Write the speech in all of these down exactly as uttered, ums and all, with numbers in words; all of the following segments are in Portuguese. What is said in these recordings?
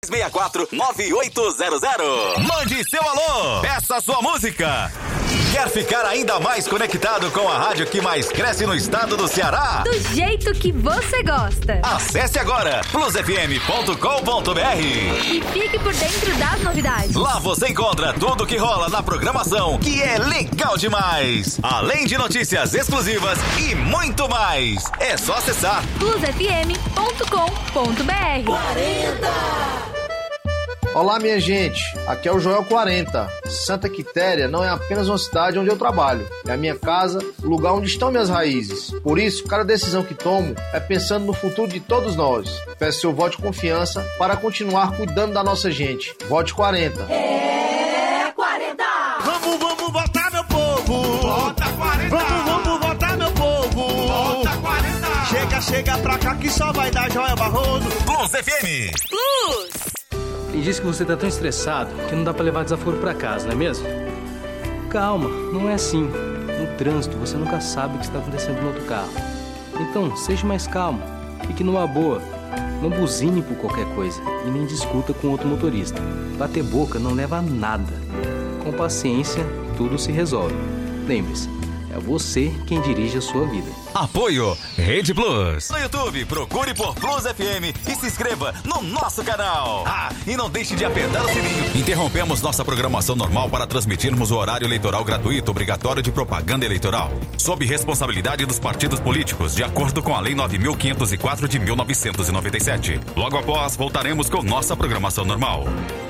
seis quatro nove oito zero zero. Mande seu alô, peça sua música. Quer ficar ainda mais conectado com a rádio que mais cresce no estado do Ceará? Do jeito que você gosta. Acesse agora plus f m ponto com ponto b r e fique por dentro das novidades. Lá você encontra tudo que rola na programação, que é legal demais. Além de notícias exclusivas e muito mais. É só acessar plus f m ponto com ponto b r. quarenta Olá, minha gente, aqui é o Joel quarenta. Santa Quitéria não é apenas uma cidade onde eu trabalho, é a minha casa, o lugar onde estão minhas raízes. Por isso, cada decisão que tomo é pensando no futuro de todos nós. Peço seu voto de confiança para continuar cuidando da nossa gente. Vote quarenta. É quarenta! Vamos, vamos votar, meu povo! Vota quarenta! Vamos, vamos votar, meu povo! Vota quarenta! Chega, chega pra cá que só vai dar Joel Barroso. Plus F M. Plus! E diz que você tá tão estressado que não dá pra levar desaforo pra casa, não é mesmo? Calma, não é assim. No trânsito, você nunca sabe o que está acontecendo no outro carro. Então, seja mais calmo. Fique numa boa. Não buzine por qualquer coisa e nem discuta com outro motorista. Bater boca não leva a nada. Com paciência, tudo se resolve. Lembre-se, é você quem dirige a sua vida. Apoio Rede Plus. No YouTube, procure por Plus F M e se inscreva no nosso canal. Ah, e não deixe de apertar o sininho. Interrompemos nossa programação normal para transmitirmos o horário eleitoral gratuito obrigatório de propaganda eleitoral, sob responsabilidade dos partidos políticos, de acordo com a Lei nove mil quinhentos e quatro de mil novecentos e noventa e sete. Logo após, voltaremos com nossa programação normal.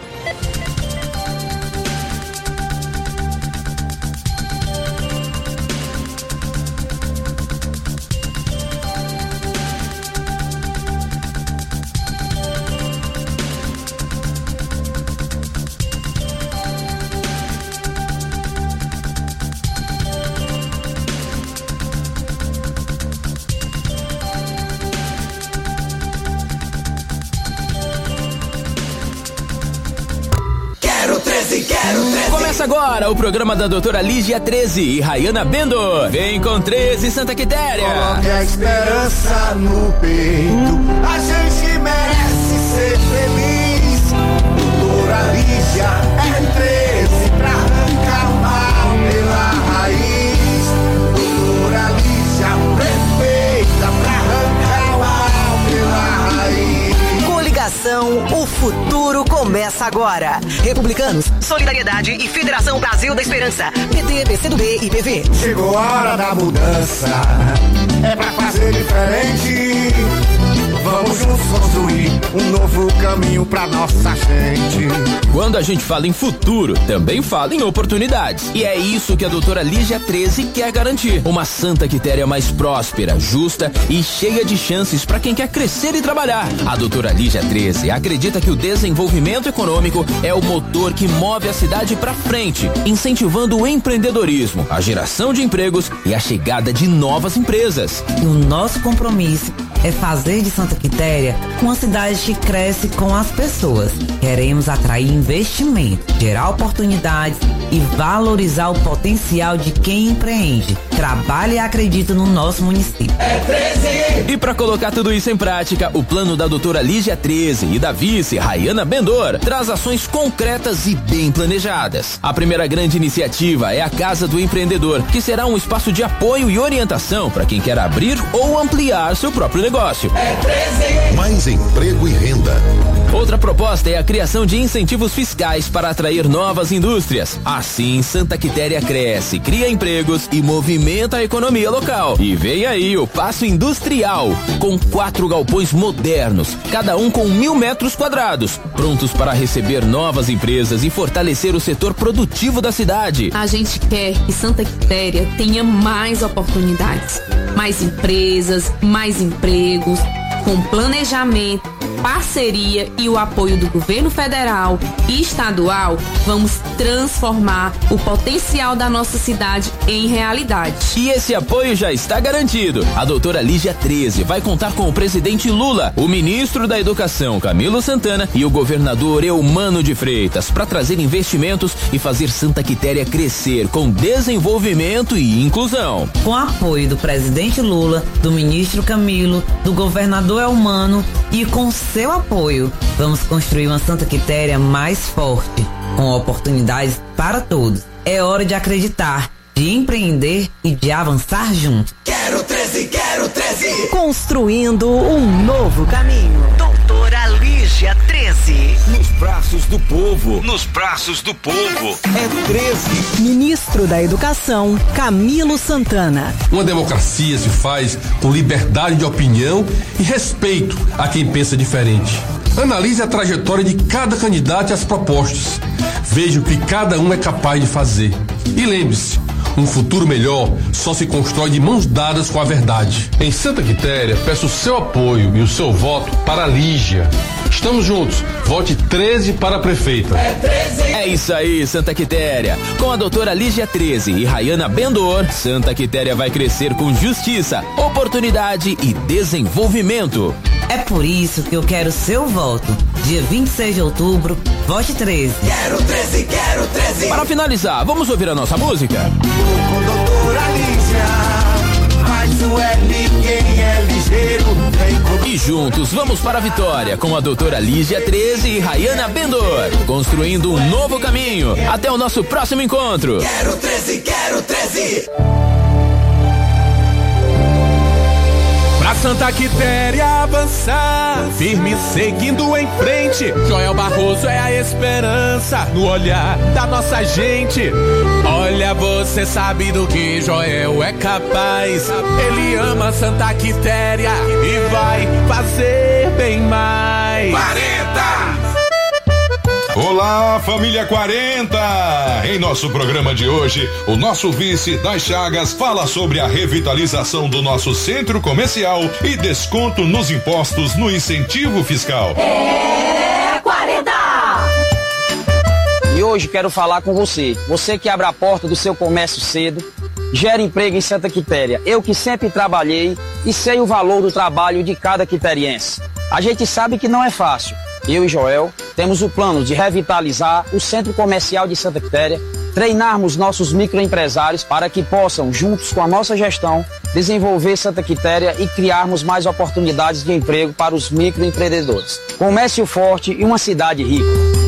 Começa agora o programa da doutora Lígia treze e Rayana Bendor. Vem com treze Santa Quitéria. Coloque a esperança no peito. A gente merece ser feliz. Doutora Lígia é treze pra arrancar o mal pela raiz. Doutora Lígia, perfeita pra arrancar o mal pela raiz. Coligação, o futuro começa agora. Republicanos, Solidariedade e Federação Brasil da Esperança. P T, P C do B e P V. Chegou a hora da mudança. É pra fazer diferente. Vamos juntos construir um novo caminho pra nossa gente. Quando a gente fala em futuro, também fala em oportunidades. E é isso que a doutora Lígia treze quer garantir. Uma Santa Quitéria mais próspera, justa e cheia de chances para quem quer crescer e trabalhar. A doutora Lígia treze acredita que o desenvolvimento econômico é o motor que move a cidade para frente, incentivando o empreendedorismo, a geração de empregos e a chegada de novas empresas. E o nosso compromisso é fazer de Santa Quitéria uma cidade que cresce com as pessoas. Queremos atrair investimento, gerar oportunidades e valorizar o potencial de quem empreende, trabalha e acredita no nosso município. É treze! E para colocar tudo isso em prática, o plano da doutora Lígia treze e da vice Rayana Bendor traz ações concretas e bem planejadas. A primeira grande iniciativa é a Casa do Empreendedor, que será um espaço de apoio e orientação para quem quer abrir ou ampliar seu próprio negócio. É treze! Mais emprego e renda. Outra proposta é a criação de incentivos fiscais para atrair novas indústrias. Assim, Santa Quitéria cresce, cria empregos e movimenta a economia local. E vem aí o Paço Industrial, com quatro galpões modernos, cada um com mil metros quadrados, prontos para receber novas empresas e fortalecer o setor produtivo da cidade. A gente quer que Santa Quitéria tenha mais oportunidades, mais empresas, mais empregos, com planejamento, parceria e o apoio do governo federal e estadual, vamos transformar o potencial da nossa cidade em realidade. E esse apoio já está garantido. A doutora Lígia treze vai contar com o presidente Lula, o ministro da Educação, Camilo Santana, e o governador Eumano de Freitas para trazer investimentos e fazer Santa Quitéria crescer com desenvolvimento e inclusão. Com apoio do presidente Lula, do ministro Camilo, do governador Eumano e com seu apoio, vamos construir uma Santa Quitéria mais forte, com oportunidades para todos. É hora de acreditar, de empreender e de avançar junto. Quero treze, quero treze. Construindo um novo caminho. Doutora Lígia treze. Nos braços do povo. Nos braços do povo. É treze. Ministro da Educação, Camilo Santana. Uma democracia se faz com liberdade de opinião e respeito a quem pensa diferente. Analise a trajetória de cada candidato e as propostas. Veja o que cada um é capaz de fazer. E lembre-se, um futuro melhor só se constrói de mãos dadas com a verdade. Em Santa Quitéria, peço o seu apoio e o seu voto para a Lígia. Estamos juntos. Vote treze para a prefeita. É treze. É isso aí, Santa Quitéria. Com a doutora Lígia treze e Rayana Bendor, Santa Quitéria vai crescer com justiça, oportunidade e desenvolvimento. É por isso que eu quero seu voto. Dia vinte e seis de outubro, vote treze. Quero treze, quero treze. Para finalizar, vamos ouvir a nossa música? Com doutora Lígia, mas o L quem é ligeiro vem com... E juntos vamos para a vitória com a doutora Lígia treze e Rayana Bendor, construindo um novo caminho. Até o nosso próximo encontro. Quero treze, quero treze. Pra Santa Quitéria avançar, firme seguindo em frente. Joel Barroso é a esperança no olhar da nossa gente. Olha, você sabe do que Joel é capaz. Ele ama Santa Quitéria e vai fazer bem mais. quarenta! Olá, família quarenta! Em nosso programa de hoje, o nosso vice das Chagas fala sobre a revitalização do nosso centro comercial e desconto nos impostos no incentivo fiscal. É quarenta! E hoje quero falar com você, você que abre a porta do seu comércio cedo, gera emprego em Santa Quitéria. Eu que sempre trabalhei e sei o valor do trabalho de cada quiteriense. A gente sabe que não é fácil. Eu e Joel temos o plano de revitalizar o centro comercial de Santa Quitéria, treinarmos nossos microempresários para que possam, juntos com a nossa gestão, desenvolver Santa Quitéria e criarmos mais oportunidades de emprego para os microempreendedores. Comércio forte e uma cidade rica.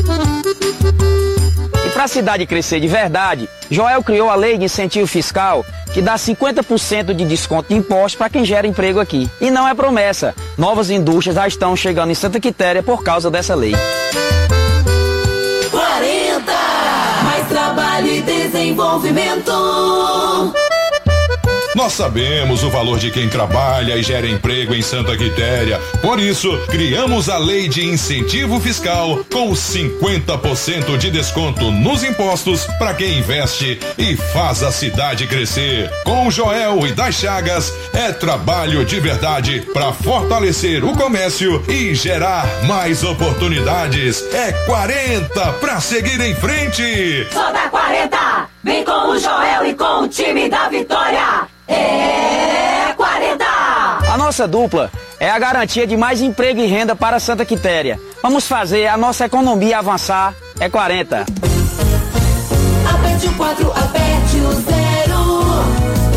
E para a cidade crescer de verdade, Joel criou a lei de incentivo fiscal que dá cinquenta por cento de desconto de impostos para quem gera emprego aqui. E não é promessa, novas indústrias já estão chegando em Santa Quitéria por causa dessa lei. quarenta! Mais trabalho e desenvolvimento. Nós sabemos o valor de quem trabalha e gera emprego em Santa Quitéria. Por isso, criamos a lei de incentivo fiscal com cinquenta por cento de desconto nos impostos para quem investe e faz a cidade crescer. Com Joel e das Chagas, é trabalho de verdade para fortalecer o comércio e gerar mais oportunidades. É quarenta para seguir em frente. Só dá quarenta! Vem com o Joel e com o time da vitória. É quarenta! A nossa dupla é a garantia de mais emprego e renda para Santa Quitéria. Vamos fazer a nossa economia avançar. É quarenta. Aperte o quatro, aperte o zero.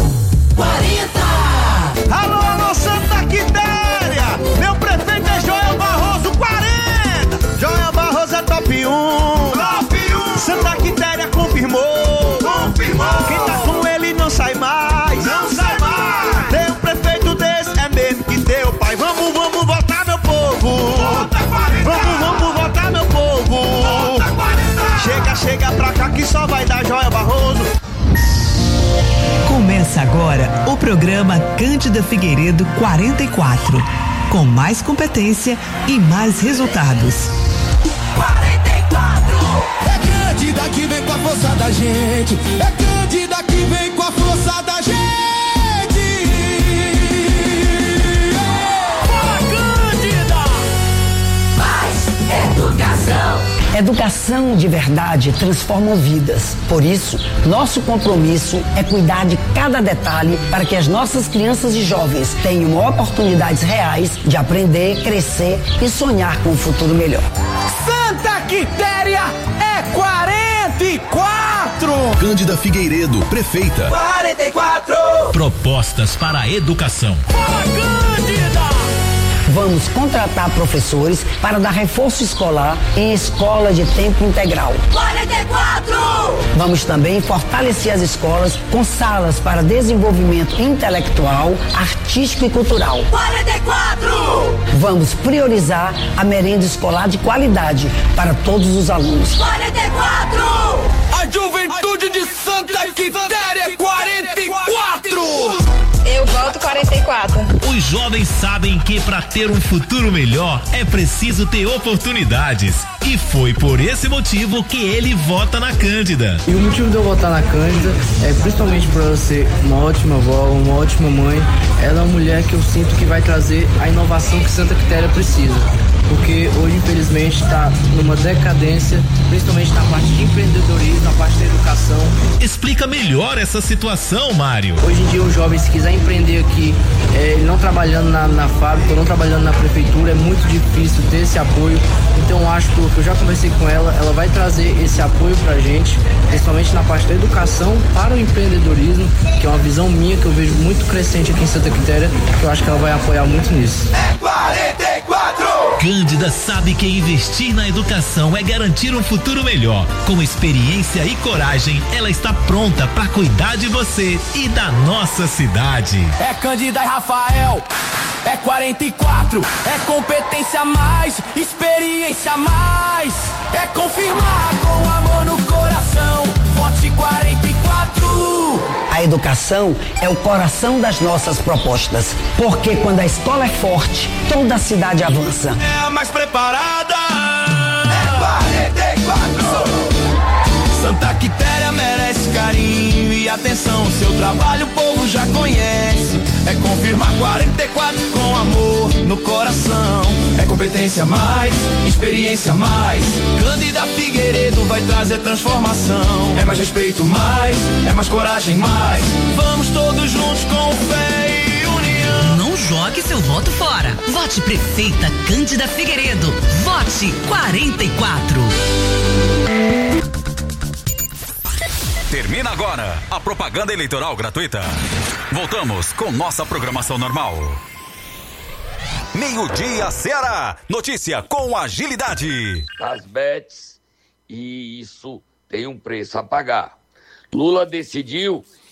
quarenta! Alô, alô, Santa Quitéria! Meu prefeito é Joel Barroso, quarenta! Joel Barroso é top um. Top um! Santa Quitéria confirmou. Confirmou! Quem tá com ele não sai mais. Não sai mais! Ter um prefeito desse é mesmo que teu pai. Vamos, vamos votar, meu povo! Vota quarenta! Vamos, vamos votar, meu povo! Vota quarenta! Chega, chega pra cá que só vai dar Joel Barroso. Começa agora o programa Cândida Figueiredo quarenta e quatro, com mais competência e mais resultados. quarenta e quatro! É Cândida que vem com a força da gente. É Cândida que vem com a força da gente. Fala, Cândida! Mais educação. Educação de verdade transforma vidas. Por isso, nosso compromisso é cuidar de cada detalhe para que as nossas crianças e jovens tenham oportunidades reais de aprender, crescer e sonhar com um futuro melhor. Santa Quitéria é quarenta e quatro! Cândida Figueiredo, prefeita. quarenta e quatro! Propostas para a educação. Fala, Cândida! Vamos contratar professores para dar reforço escolar em escola de tempo integral. quarenta e quatro! Vamos também fortalecer as escolas com salas para desenvolvimento intelectual, artístico e cultural. quarenta e quatro! Vamos priorizar a merenda escolar de qualidade para todos os alunos. quarenta e quatro! A juventude de Santa Quitéria, quarenta e quatro! Eu voto quarenta e quatro. Os jovens sabem que para ter um futuro melhor é preciso ter oportunidades. E foi por esse motivo que ele vota na Cândida. E o motivo de eu votar na Cândida é principalmente por ela ser uma ótima avó, uma ótima mãe. Ela é uma mulher que eu sinto que vai trazer a inovação que Santa Quitéria precisa. Porque hoje, infelizmente, está numa decadência, principalmente na parte de empreendedorismo, na parte da educação. Explica melhor essa situação, Mário. Hoje em dia, o jovem, se quiser empreender aqui, é, não trabalhando na, na fábrica, não trabalhando na prefeitura, é muito difícil ter esse apoio. Então, eu acho que eu já conversei com ela, ela vai trazer esse apoio pra gente, principalmente na parte da educação para o empreendedorismo, que é uma visão minha que eu vejo muito crescente aqui em Santa Quitéria, que eu acho que ela vai apoiar muito nisso. É quarenta e quatro! Cândida sabe que investir na educação é garantir um futuro melhor. Com experiência e coragem, ela está pronta para cuidar de você e da nossa cidade. É Cândida e Rafael, é quarenta e quatro, é competência a mais, experiência a mais, é confirmar com amor no coração, vote quarenta e quatro. A educação é o coração das nossas propostas, porque quando a escola é forte, toda a cidade avança. É a mais preparada, é quarenta e quatro. Santa Quitéria merece carinho e atenção, seu trabalho o povo já conhece. É confirmar quarenta e quatro com amor no coração. É competência mais, experiência mais. Cândida Figueiredo vai trazer transformação. É mais respeito mais, é mais coragem mais. Vamos todos juntos com fé e união. Não jogue seu voto fora. Vote prefeita Cândida Figueiredo. Vote quarenta e quatro. Termina agora a propaganda eleitoral gratuita. Voltamos com nossa programação normal. Meio-dia Ceará. Notícia com agilidade. As bets, e isso tem um preço a pagar. Lula decidiu